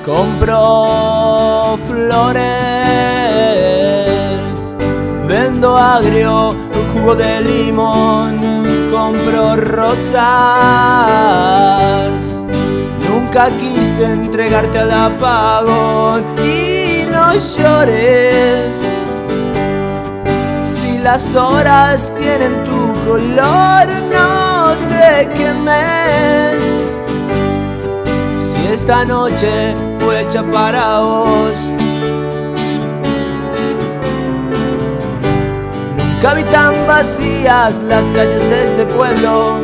Compro flores, vendo agrio, jugo de limón, compro rosas. Nunca quise entregarte al apagón y no llores. Si las horas tienen tu color, no te quemes. Si esta noche fue hecha para vos, nunca vi tan vacías las calles de este pueblo.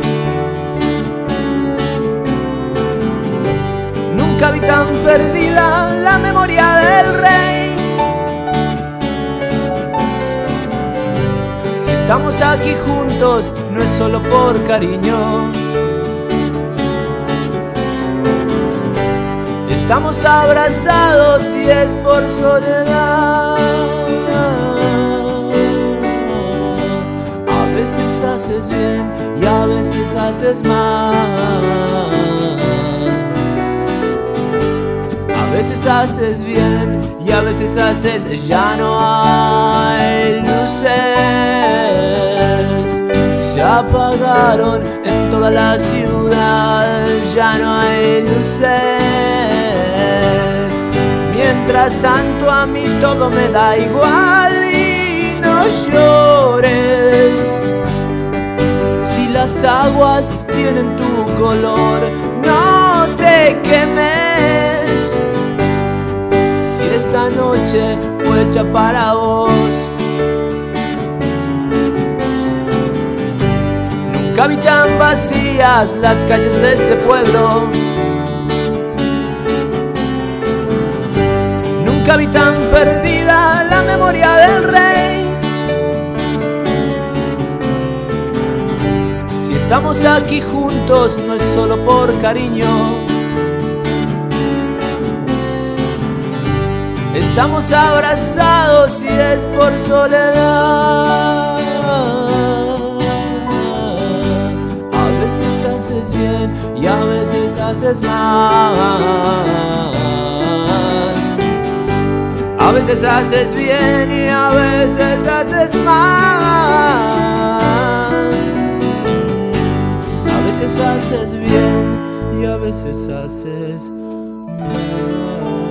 Nunca vi tan perdida la memoria del rey. Si estamos aquí juntos, no es solo por cariño. Estamos abrazados y es por soledad. A veces haces bien y a veces haces mal. A veces haces bien y a veces haces... Ya no hay luces, se apagaron en toda la ciudad. Ya no hay luces. Mientras tanto a mí todo me da igual y no llores. Si las aguas tienen tu color, no te quemes. Si esta noche fue hecha para vos, nunca vi tan vacías las calles de este pueblo. Nunca vi tan perdida la memoria del rey. Si estamos aquí juntos, no es solo por cariño. Estamos abrazados y es por soledad. A veces haces bien y a veces haces mal. A veces haces bien y a veces haces mal. A veces haces bien y a veces haces mal.